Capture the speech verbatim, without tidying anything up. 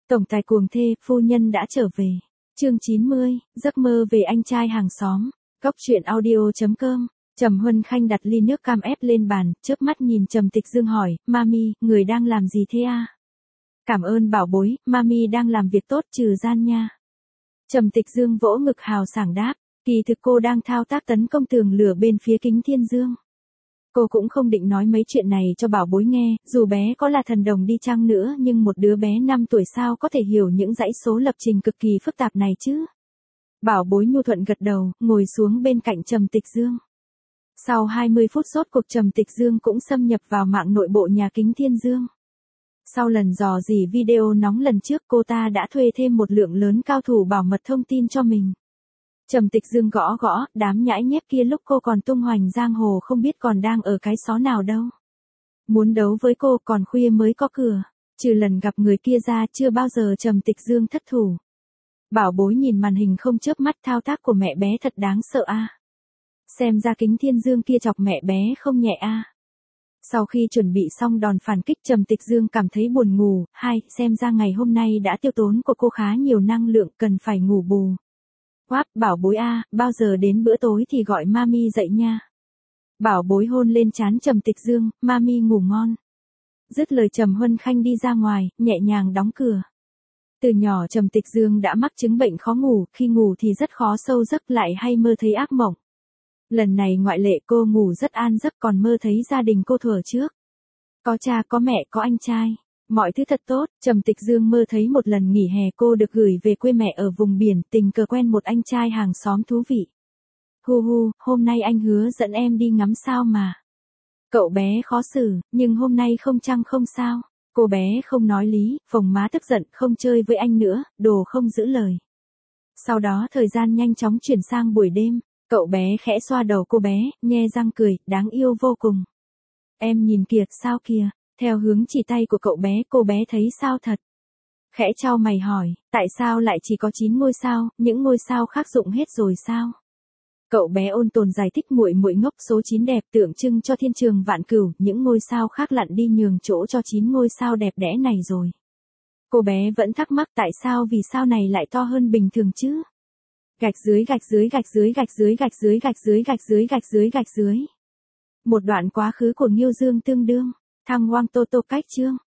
Tổng tài cuồng thê, phu nhân đã trở về. Chương chín mươi, giấc mơ về anh trai hàng xóm. Góc truyện audio chấm com. Trầm Huân Khanh đặt ly nước cam ép lên bàn, chớp mắt nhìn Trầm Tịch Dương hỏi, "Mami, người đang làm gì thế a?" "Cảm ơn bảo bối, mami đang làm việc tốt trừ gian nha." Trầm Tịch Dương vỗ ngực hào sảng đáp, kỳ thực cô đang thao tác tấn công tường lửa bên phía Kính Thiên Dương. Cô cũng không định nói mấy chuyện này cho bảo bối nghe, dù bé có là thần đồng đi chăng nữa nhưng một đứa bé năm tuổi sao có thể hiểu những dãy số lập trình cực kỳ phức tạp này chứ. Bảo bối nhu thuận gật đầu, ngồi xuống bên cạnh Trầm Tịch Dương. Sau hai mươi phút rốt cuộc Trầm Tịch Dương cũng xâm nhập vào mạng nội bộ nhà Kính Thiên Dương. Sau lần dò dỉ video nóng lần trước cô ta đã thuê thêm một lượng lớn cao thủ bảo mật thông tin cho mình. Trầm Tịch Dương gõ gõ, đám nhãi nhép kia lúc cô còn tung hoành giang hồ không biết còn đang ở cái xó nào đâu. Muốn đấu với cô còn khuya mới có cửa, trừ lần gặp người kia ra chưa bao giờ Trầm Tịch Dương thất thủ. Bảo bối nhìn màn hình không chớp mắt, thao tác của mẹ bé thật đáng sợ a. Xem ra Kính Thiên Dương kia chọc mẹ bé không nhẹ a. Sau khi chuẩn bị xong đòn phản kích Trầm Tịch Dương cảm thấy buồn ngủ, hai, xem ra ngày hôm nay đã tiêu tốn của cô khá nhiều năng lượng cần phải ngủ bù. Quáp, bảo bối a, bao giờ đến bữa tối thì gọi mami dậy nha. Bảo bối hôn lên trán Trầm Tịch Dương, mami ngủ ngon. Dứt lời Trầm Huân Khanh đi ra ngoài, nhẹ nhàng đóng cửa. Từ nhỏ Trầm Tịch Dương đã mắc chứng bệnh khó ngủ, khi ngủ thì rất khó sâu giấc lại hay mơ thấy ác mộng. Lần này ngoại lệ, cô ngủ rất an giấc còn mơ thấy gia đình cô thuở trước. Có cha có mẹ có anh trai. Mọi thứ thật tốt, Trầm Tịch Dương mơ thấy một lần nghỉ hè cô được gửi về quê mẹ ở vùng biển, tình cờ quen một anh trai hàng xóm thú vị. Hu hu, hôm nay anh hứa dẫn em đi ngắm sao mà. Cậu bé khó xử, nhưng hôm nay không chăng không sao. Cô bé không nói lý, phồng má tức giận, không chơi với anh nữa, đồ không giữ lời. Sau đó thời gian nhanh chóng chuyển sang buổi đêm, cậu bé khẽ xoa đầu cô bé, nhe răng cười, đáng yêu vô cùng. Em nhìn kìa, sao kìa. Theo hướng chỉ tay của cậu bé, cô bé thấy sao thật. Khẽ chau mày hỏi, tại sao lại chỉ có chín ngôi sao, những ngôi sao khác dụng hết rồi sao? Cậu bé ôn tồn giải thích, muội muội ngốc, số chín đẹp tượng trưng cho thiên trường vạn cửu, những ngôi sao khác lặn đi nhường chỗ cho chín ngôi sao đẹp đẽ này rồi. Cô bé vẫn thắc mắc tại sao vì sao này lại to hơn bình thường chứ? Gạch dưới gạch dưới gạch dưới gạch dưới gạch dưới gạch dưới gạch dưới gạch dưới gạch dưới. Một đoạn quá khứ của Nghiêu Dương tương đương. Thăng Hoang Tô Tô cách chương.